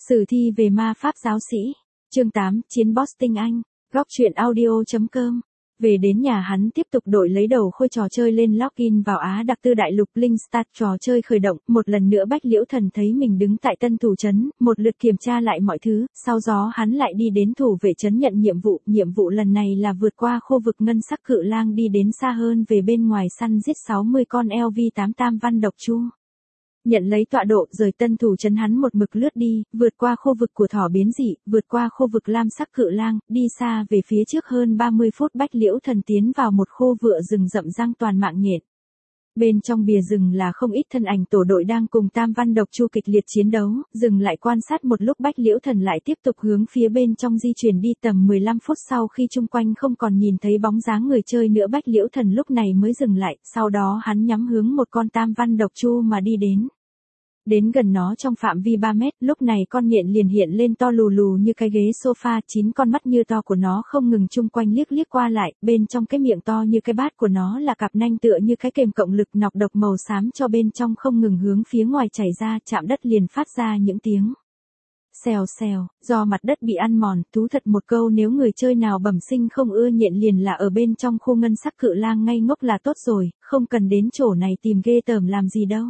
Sử thi về ma pháp giáo sĩ. Chương 8, chiến boss tinh anh. Góc truyện audio.com. Về đến nhà hắn tiếp tục đổi lấy đầu khôi trò chơi lên login vào Á đặc tư đại lục Link Start trò chơi khởi động, một lần nữa Bách Liễu Thần thấy mình đứng tại tân thủ trấn, một lượt kiểm tra lại mọi thứ, sau đó hắn lại đi đến thủ vệ trấn nhận nhiệm vụ lần này là vượt qua khu vực ngân sắc cự lang đi đến xa hơn về bên ngoài săn giết 60 con LV8 tam văn độc chu. Nhận lấy tọa độ rời tân thủ trấn hắn một mực lướt đi, vượt qua khu vực của thỏ biến dị, vượt qua khu vực lam sắc cự lang, đi xa về phía trước hơn 30 phút Bách Liễu Thần tiến vào một khu vựa rừng rậm răng toàn mạng nhện. Bên trong bìa rừng là không ít thân ảnh tổ đội đang cùng tam văn độc chu kịch liệt chiến đấu, dừng lại quan sát một lúc Bách Liễu Thần lại tiếp tục hướng phía bên trong di chuyển đi tầm 15 phút sau khi chung quanh không còn nhìn thấy bóng dáng người chơi nữa Bách Liễu Thần lúc này mới dừng lại, sau đó hắn nhắm hướng một con tam văn độc chu mà đi đến. Đến gần nó trong phạm vi 3 mét, lúc này con nhện liền hiện lên to lù lù như cái ghế sofa, 9 con mắt như to của nó không ngừng chung quanh liếc qua lại, bên trong cái miệng to như cái bát của nó là cặp nanh tựa như cái kềm cộng lực nọc độc màu xám cho bên trong không ngừng hướng phía ngoài chảy ra, chạm đất liền phát ra những tiếng xèo xèo, do mặt đất bị ăn mòn, thú thật một câu nếu người chơi nào bẩm sinh không ưa nhện liền là ở bên trong khu ngân sắc cự lang ngây ngốc là tốt rồi, không cần đến chỗ này tìm ghê tởm làm gì đâu.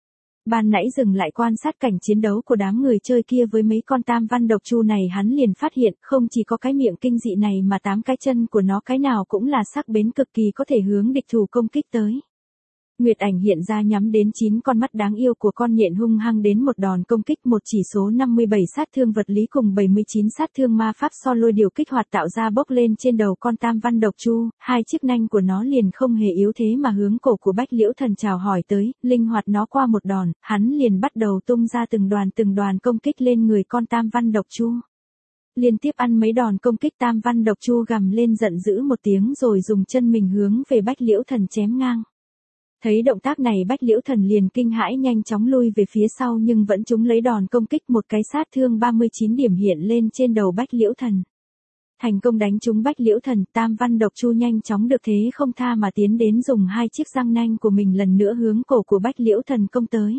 Ban nãy dừng lại quan sát cảnh chiến đấu của đám người chơi kia với mấy con tam văn độc chu này hắn liền phát hiện không chỉ có cái miệng kinh dị này mà 8 cái chân của nó cái nào cũng là sắc bén cực kỳ có thể hướng địch thủ công kích tới. Nguyệt ảnh hiện ra nhắm đến 9 con mắt đáng yêu của con nhện hung hăng đến một đòn công kích một chỉ số 57 sát thương vật lý cùng 79 sát thương ma pháp so lôi điều kích hoạt tạo ra bốc lên trên đầu con tam văn độc chu, hai chiếc nanh của nó liền không hề yếu thế mà hướng cổ của Bách Liễu Thần chào hỏi tới, linh hoạt nó qua một đòn, hắn liền bắt đầu tung ra từng đoàn công kích lên người con tam văn độc chu. Liên tiếp ăn mấy đòn công kích tam văn độc chu gầm lên giận dữ một tiếng rồi dùng chân mình hướng về Bách Liễu Thần chém ngang. Thấy động tác này Bách Liễu Thần liền kinh hãi nhanh chóng lui về phía sau nhưng vẫn trúng lấy đòn công kích một cái sát thương 39 điểm hiện lên trên đầu Bách Liễu Thần. Thành công đánh trúng Bách Liễu Thần, tam văn độc chu nhanh chóng được thế không tha mà tiến đến dùng hai chiếc răng nanh của mình lần nữa hướng cổ của Bách Liễu Thần công tới.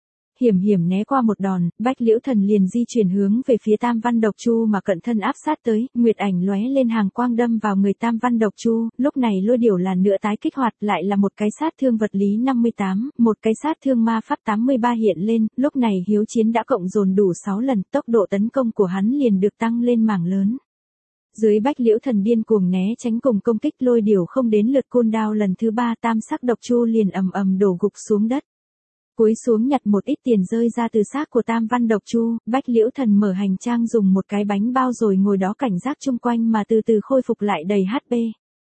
Hiểm né qua một đòn, Bách Liễu Thần liền di chuyển hướng về phía tam văn độc chu mà cận thân áp sát tới, nguyệt ảnh lóe lên hàng quang đâm vào người tam văn độc chu, lúc này lôi điểu lần nữa tái kích hoạt lại là một cái sát thương vật lý 58, một cái sát thương ma pháp 83 hiện lên, lúc này hiếu chiến đã cộng dồn đủ 6 lần, tốc độ tấn công của hắn liền được tăng lên mảng lớn. Dưới Bách Liễu Thần điên cuồng né tránh cùng công kích lôi điểu không đến lượt cooldown lần thứ 3 tam sắc độc chu liền ầm đổ gục xuống đất. Cúi xuống nhặt một ít tiền rơi ra từ xác của tam văn độc chu, Bách Liễu Thần mở hành trang dùng một cái bánh bao rồi ngồi đó cảnh giác chung quanh mà từ từ khôi phục lại đầy HP.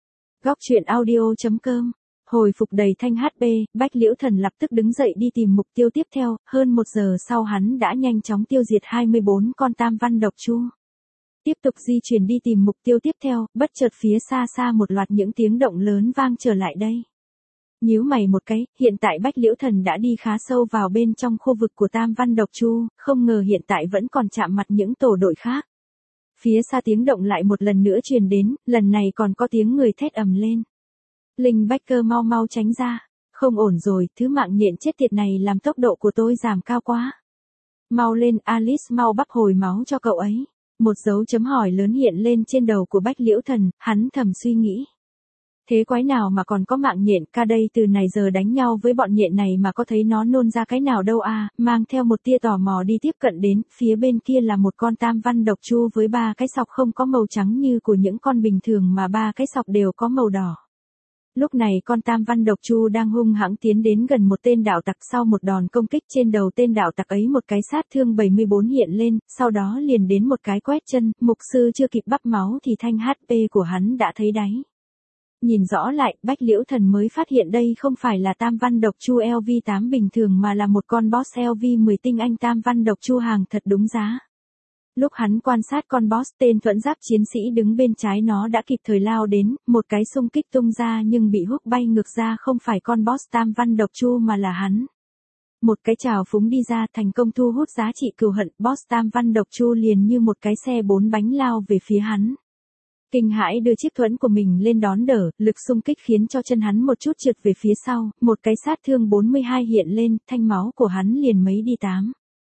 Góc truyện audio.com. Hồi phục đầy thanh HP, Bách Liễu Thần lập tức đứng dậy đi tìm mục tiêu tiếp theo, hơn 1 giờ sau hắn đã nhanh chóng tiêu diệt 24 con tam văn độc chu. Tiếp tục di chuyển đi tìm mục tiêu tiếp theo, bất chợt phía xa một loạt những tiếng động lớn vang trở lại đây. Nhíu mày một cái, hiện tại Bách Liễu Thần đã đi khá sâu vào bên trong khu vực của tam văn độc chu, không ngờ hiện tại vẫn còn chạm mặt những tổ đội khác. Phía xa tiếng động lại một lần nữa truyền đến, lần này còn có tiếng người thét ầm lên. Linh Baker mau tránh ra, không ổn rồi, thứ mạng nhện chết tiệt này làm tốc độ của tôi giảm cao quá. Mau lên Alice, mau bắp hồi máu cho cậu ấy. Một dấu chấm hỏi lớn hiện lên trên đầu của Bách Liễu Thần, hắn thầm suy nghĩ. Thế quái nào mà còn có mạng nhện, ca đây từ này giờ đánh nhau với bọn nhện này mà có thấy nó nôn ra cái nào đâu à, mang theo một tia tò mò đi tiếp cận đến, phía bên kia là một con tam văn độc chu với 3 cái sọc không có màu trắng như của những con bình thường mà 3 cái sọc đều có màu đỏ. Lúc này con tam văn độc chu đang hung hãng tiến đến gần một tên đạo tặc sau một đòn công kích trên đầu tên đạo tặc ấy một cái sát thương 74 hiện lên, sau đó liền đến một cái quét chân, mục sư chưa kịp bắp máu thì thanh HP của hắn đã thấy đáy. Nhìn rõ lại, Bách Liễu Thần mới phát hiện đây không phải là tam văn độc chu LV8 bình thường mà là một con boss LV10 tinh anh tam văn độc chu hàng thật đúng giá. Lúc hắn quan sát con boss tên thuẫn giáp chiến sĩ đứng bên trái nó đã kịp thời lao đến, một cái xung kích tung ra nhưng bị húc bay ngược ra không phải con boss tam văn độc chu mà là hắn. Một cái trào phúng đi ra thành công thu hút giá trị cừu hận, boss tam văn độc chu liền như một cái xe 4 bánh lao về phía hắn. Kinh hãi đưa chiếc thuẫn của mình lên đón đỡ, lực xung kích khiến cho chân hắn một chút trượt về phía sau, một cái sát thương 42 hiện lên, thanh máu của hắn liền mấy đi 8.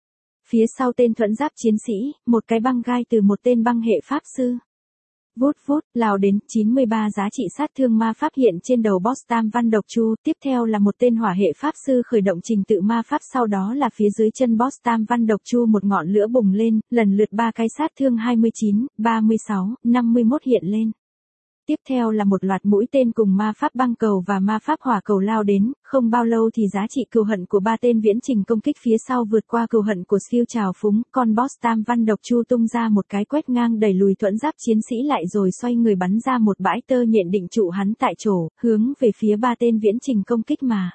Phía sau tên thuẫn giáp chiến sĩ, một cái băng gai từ một tên băng hệ pháp sư. Vút vút, lao đến, 93 giá trị sát thương ma pháp hiện trên đầu boss Tam Văn Độc Chu, tiếp theo là một tên hỏa hệ pháp sư khởi động trình tự ma pháp, sau đó là phía dưới chân boss Tam Văn Độc Chu một ngọn lửa bùng lên, lần lượt 3 cái sát thương 29, 36, 51 hiện lên. Tiếp theo là một loạt mũi tên cùng ma pháp băng cầu và ma pháp hỏa cầu lao đến, không bao lâu thì giá trị cừu hận của 3 tên viễn trình công kích phía sau vượt qua cừu hận của siêu trào phúng, con boss Tam Văn Độc Chu tung ra một cái quét ngang đẩy lùi thuẫn giáp chiến sĩ lại rồi xoay người bắn ra một bãi tơ nhện định trụ hắn tại chỗ, hướng về phía 3 tên viễn trình công kích mà.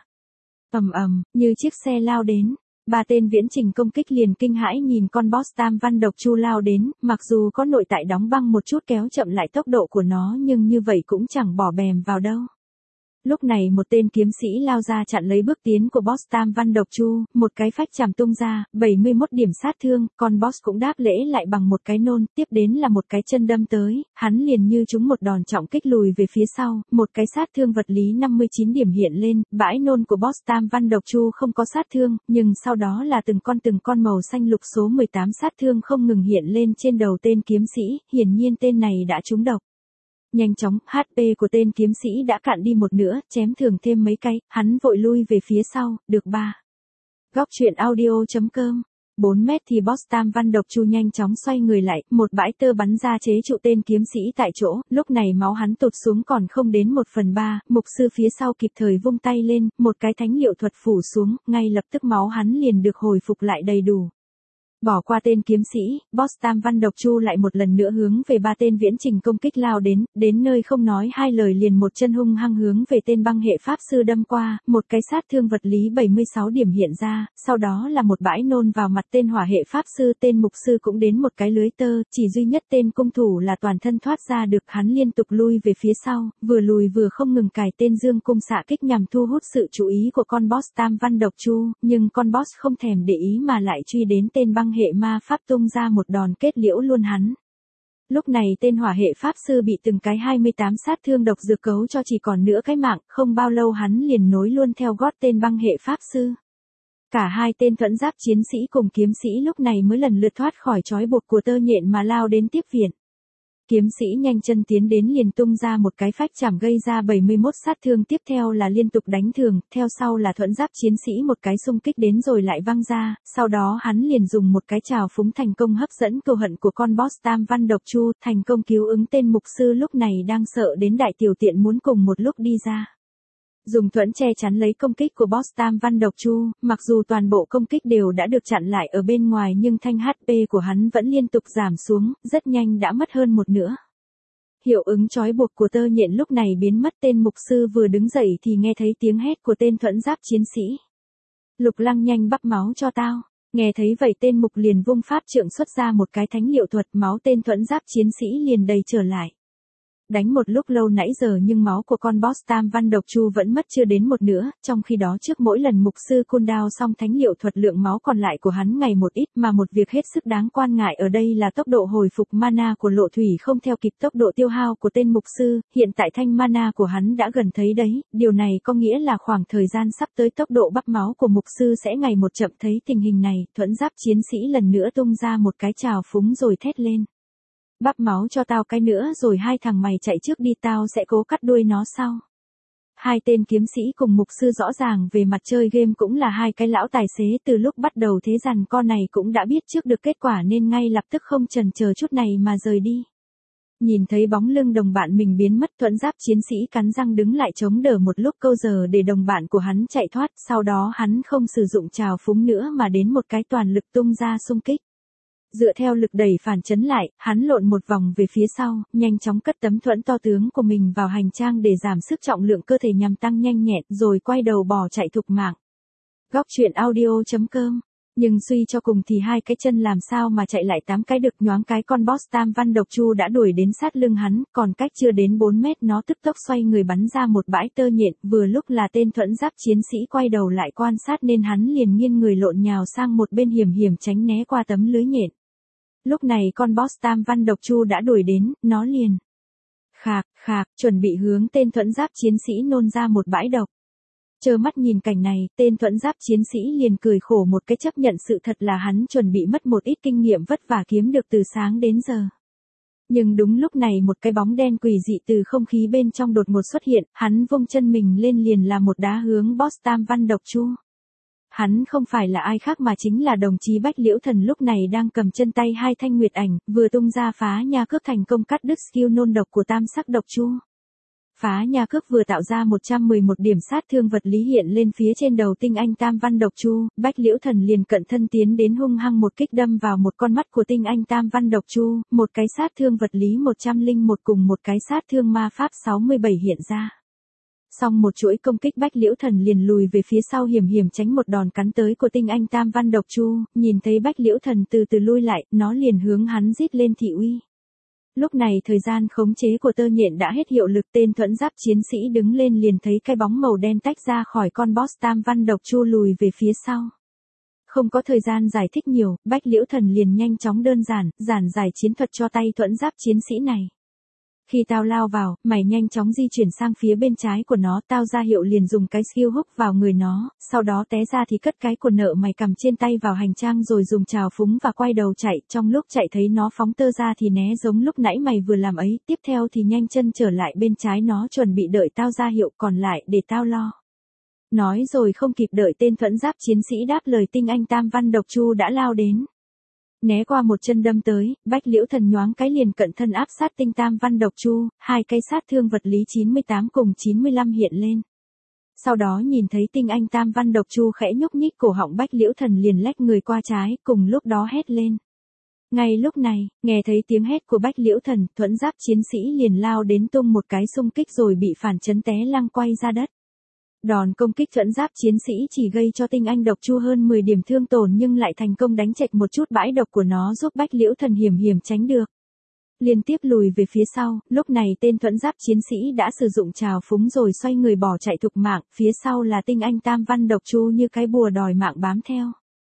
Ầm ầm, như chiếc xe lao đến. 3 tên viễn trình công kích liền kinh hãi nhìn con boss Tam Văn Độc Chu lao đến, mặc dù có nội tại đóng băng một chút kéo chậm lại tốc độ của nó nhưng như vậy cũng chẳng bỏ bèm vào đâu. Lúc này một tên kiếm sĩ lao ra chặn lấy bước tiến của boss Tam Văn Độc Chu, một cái phách chàm tung ra, 71 điểm sát thương, con boss cũng đáp lễ lại bằng một cái nôn, tiếp đến là một cái chân đâm tới, hắn liền như trúng một đòn trọng kích lùi về phía sau, một cái sát thương vật lý 59 điểm hiện lên, bãi nôn của boss Tam Văn Độc Chu không có sát thương, nhưng sau đó là từng con màu xanh lục số 18 sát thương không ngừng hiện lên trên đầu tên kiếm sĩ, hiển nhiên tên này đã trúng độc. Nhanh chóng, HP của tên kiếm sĩ đã cạn đi một nửa, chém thường thêm mấy cái, hắn vội lui về phía sau, được 3. Góc truyện audio.com 4 mét thì boss Tam Văn Độc Chu nhanh chóng xoay người lại, một bãi tơ bắn ra chế trụ tên kiếm sĩ tại chỗ, lúc này máu hắn tụt xuống còn không đến 1/3, mục sư phía sau kịp thời vung tay lên, một cái thánh liệu thuật phủ xuống, ngay lập tức máu hắn liền được hồi phục lại đầy đủ. Bỏ qua tên kiếm sĩ, boss Tam Văn Độc Chu lại một lần nữa hướng về 3 tên viễn trình công kích lao đến nơi không nói hai lời liền một chân hung hăng hướng về tên băng hệ pháp sư đâm qua, một cái sát thương vật lý 76 điểm hiện ra, sau đó là một bãi nôn vào mặt tên hỏa hệ pháp sư, tên mục sư cũng đến một cái lưới tơ, chỉ duy nhất tên cung thủ là toàn thân thoát ra được, hắn liên tục lui về phía sau, vừa lùi vừa không ngừng cài tên dương cung xạ kích nhằm thu hút sự chú ý của con boss Tam Văn Độc Chu, nhưng con boss không thèm để ý mà lại truy đến tên băng hệ ma pháp tung ra một đòn kết liễu luôn hắn. Lúc này tên hỏa hệ pháp sư bị từng cái 28 sát thương độc dược cấu cho chỉ còn nửa cái mạng, không bao lâu hắn liền nối luôn theo gót tên băng hệ pháp sư. Cả hai tên thuẫn giáp chiến sĩ cùng kiếm sĩ lúc này mới lần lượt thoát khỏi trói buộc của tơ nhện mà lao đến tiếp viện. Kiếm sĩ nhanh chân tiến đến liền tung ra một cái phách chảm gây ra 71 sát thương, tiếp theo là liên tục đánh thường, theo sau là thuẫn giáp chiến sĩ một cái xung kích đến rồi lại văng ra, sau đó hắn liền dùng một cái trào phúng thành công hấp dẫn cừu hận của con boss Tam Văn Độc Chu, thành công cứu ứng tên mục sư lúc này đang sợ đến đại tiểu tiện muốn cùng một lúc đi ra. Dùng thuẫn che chắn lấy công kích của boss Tam Văn Độc Chu, mặc dù toàn bộ công kích đều đã được chặn lại ở bên ngoài nhưng thanh HP của hắn vẫn liên tục giảm xuống, rất nhanh đã mất hơn một nửa. Hiệu ứng trói buộc của tơ nhện lúc này biến mất, tên mục sư vừa đứng dậy thì nghe thấy tiếng hét của tên thuẫn giáp chiến sĩ. Lục Lăng nhanh bắp máu cho tao. Nghe thấy vậy tên mục liền vung pháp trượng xuất ra một cái thánh liệu thuật, máu tên thuẫn giáp chiến sĩ liền đầy trở lại. Đánh một lúc lâu nãy giờ nhưng máu của con boss Tam Văn Độc Chu vẫn mất chưa đến một nửa, trong khi đó trước mỗi lần mục sư cooldown xong thánh liệu thuật lượng máu còn lại của hắn ngày một ít, mà một việc hết sức đáng quan ngại ở đây là tốc độ hồi phục mana của Lộ Thủy không theo kịp tốc độ tiêu hao của tên mục sư, hiện tại thanh mana của hắn đã gần thấy đấy, điều này có nghĩa là khoảng thời gian sắp tới tốc độ bắp máu của mục sư sẽ ngày một chậm. Thấy tình hình này, thuẫn giáp chiến sĩ lần nữa tung ra một cái trào phúng rồi thét lên. Bắp máu cho tao cái nữa rồi hai thằng mày chạy trước đi, tao sẽ cố cắt đuôi nó sau. Hai tên kiếm sĩ cùng mục sư rõ ràng về mặt chơi game cũng là hai cái lão tài xế từ lúc bắt đầu, thế rằng con này cũng đã biết trước được kết quả nên ngay lập tức không chần chờ chút này mà rời đi. Nhìn thấy bóng lưng đồng bạn mình biến mất, thuẫn giáp chiến sĩ cắn răng đứng lại chống đỡ một lúc câu giờ để đồng bạn của hắn chạy thoát, sau đó hắn không sử dụng trào phúng nữa mà đến một cái toàn lực tung ra xung kích. Dựa theo lực đẩy phản chấn lại, hắn lộn một vòng về phía sau, nhanh chóng cất tấm thuẫn to tướng của mình vào hành trang để giảm sức trọng lượng cơ thể nhằm tăng nhanh nhẹn, rồi quay đầu bỏ chạy thục mạng. Góc truyện audio.com. Nhưng suy cho cùng thì hai cái chân làm sao mà chạy lại 8 cái được, nhoáng cái con boss Tam Văn Độc Chu đã đuổi đến sát lưng hắn, còn cách chưa đến 4 mét nó tức tốc xoay người bắn ra một bãi tơ nhện, vừa lúc là tên thuẫn giáp chiến sĩ quay đầu lại quan sát nên hắn liền nghiêng người lộn nhào sang một bên hiểm hiểm tránh né qua tấm lưới nhện. Lúc này con boss Tam Văn Độc Chu đã đuổi đến, nó liền khạc, chuẩn bị hướng tên thuẫn giáp chiến sĩ nôn ra một bãi độc. Trơ mắt nhìn cảnh này, tên thuẫn giáp chiến sĩ liền cười khổ một cái, chấp nhận sự thật là hắn chuẩn bị mất một ít kinh nghiệm vất vả kiếm được từ sáng đến giờ. Nhưng đúng lúc này một cái bóng đen quỷ dị từ không khí bên trong đột ngột xuất hiện, hắn vung chân mình lên liền là một đá hướng boss Tam Văn Độc Chu. Hắn không phải là ai khác mà chính là đồng chí Bách Liễu Thần, lúc này đang cầm chân tay hai thanh nguyệt ảnh, vừa tung ra phá nha cước thành công cắt đứt skill nôn độc của Tam Sắc Độc Chu. Phá nha cước vừa tạo ra 111 điểm sát thương vật lý hiện lên phía trên đầu tinh anh Tam Văn Độc Chu, Bách Liễu Thần liền cận thân tiến đến hung hăng một kích đâm vào một con mắt của tinh anh Tam Văn Độc Chu, một cái sát thương vật lý 101 cùng một cái sát thương ma pháp 67 hiện ra. Xong một chuỗi công kích, Bách Liễu Thần liền lùi về phía sau hiểm hiểm tránh một đòn cắn tới của tinh anh Tam Văn Độc Chu, nhìn thấy Bách Liễu Thần từ từ lui lại, nó liền hướng hắn rít lên thị uy. Lúc này thời gian khống chế của tơ nhện đã hết hiệu lực, tên thuẫn giáp chiến sĩ đứng lên liền thấy cái bóng màu đen tách ra khỏi con boss Tam Văn Độc Chu lùi về phía sau. Không có thời gian giải thích nhiều, Bách Liễu Thần liền nhanh chóng đơn giản giải chiến thuật cho tay thuẫn giáp chiến sĩ này. Khi tao lao vào, mày nhanh chóng di chuyển sang phía bên trái của nó, tao ra hiệu liền dùng cái skill hook vào người nó, sau đó té ra thì cất cái của nợ mày cầm trên tay vào hành trang rồi dùng trào phúng và quay đầu chạy, trong lúc chạy thấy nó phóng tơ ra thì né giống lúc nãy mày vừa làm ấy, tiếp theo thì nhanh chân trở lại bên trái nó chuẩn bị đợi tao ra hiệu, còn lại để tao lo. Nói rồi không kịp đợi tên thuẫn giáp chiến sĩ đáp lời, tinh anh Tam Văn Độc Chu đã lao đến. Né qua một chân đâm tới, Bách Liễu Thần nhoáng cái liền cận thân áp sát tinh Tam Văn Độc Chu, hai cây sát thương vật lý 98 cùng 95 hiện lên. Sau đó nhìn thấy tinh anh Tam Văn Độc Chu khẽ nhúc nhích cổ họng, Bách Liễu Thần liền lách người qua trái, cùng lúc đó hét lên. Ngay lúc này, nghe thấy tiếng hét của Bách Liễu Thần, thuẫn giáp chiến sĩ liền lao đến tung một cái xung kích rồi bị phản chấn té lăng quay ra đất. Đòn công kích thuẫn giáp chiến sĩ chỉ gây cho tinh anh Độc Chu hơn 10 điểm thương tổn nhưng lại thành công đánh chệch một chút bãi độc của nó, giúp Bách Liễu Thần hiểm hiểm tránh được. Liên tiếp lùi về phía sau, lúc này tên thuẫn giáp chiến sĩ đã sử dụng trào phúng rồi xoay người bỏ chạy thục mạng, phía sau là tinh anh Tam Văn Độc Chu như cái bùa đòi mạng bám theo.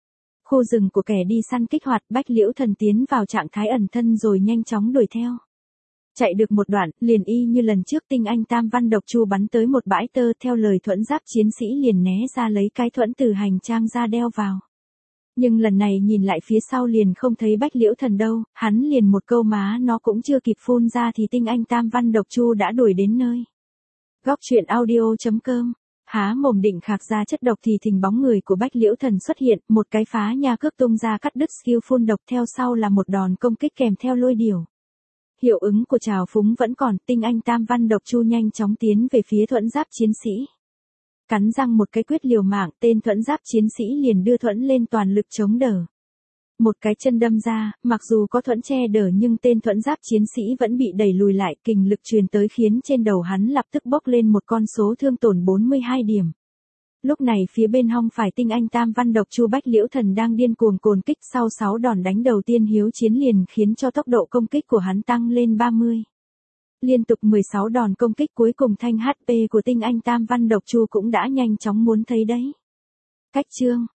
Khu rừng của kẻ đi săn kích hoạt, Bách Liễu Thần tiến vào trạng thái ẩn thân rồi nhanh chóng đuổi theo. Chạy được một đoạn, liền y như lần trước tinh anh Tam Văn Độc Chu bắn tới một bãi tơ, theo lời thuẫn giáp chiến sĩ liền né ra lấy cái thuẫn từ hành trang ra đeo vào. Nhưng lần này nhìn lại phía sau liền không thấy Bách Liễu Thần đâu, hắn liền một câu má nó cũng chưa kịp phun ra thì tinh anh Tam Văn Độc Chu đã đuổi đến nơi. Góc truyện audio.com. Há mồm định khạc ra chất độc thì thình bóng người của Bách Liễu Thần xuất hiện, một cái phá nha cước tung ra cắt đứt skill phun độc, theo sau là một đòn công kích kèm theo lôi điểu. Hiệu ứng của trào phúng vẫn còn, tinh anh Tam Văn Độc Chu nhanh chóng tiến về phía thuẫn giáp chiến sĩ. Cắn răng một cái quyết liều mạng, tên thuẫn giáp chiến sĩ liền đưa thuẫn lên toàn lực chống đỡ. Một cái chân đâm ra, mặc dù có thuẫn che đỡ nhưng tên thuẫn giáp chiến sĩ vẫn bị đẩy lùi lại, kình lực truyền tới khiến trên đầu hắn lập tức bốc lên một con số thương tổn 42 điểm. Lúc này phía bên hông phải tinh anh Tam Văn Độc Chu Bách Liễu Thần đang điên cuồng cồn kích, sau 6 đòn đánh đầu tiên hiếu chiến liền khiến cho tốc độ công kích của hắn tăng lên 30. Liên tục 16 đòn công kích cuối cùng thanh HP của tinh anh Tam Văn Độc Chu cũng đã nhanh chóng muốn thấy đấy. Cách chương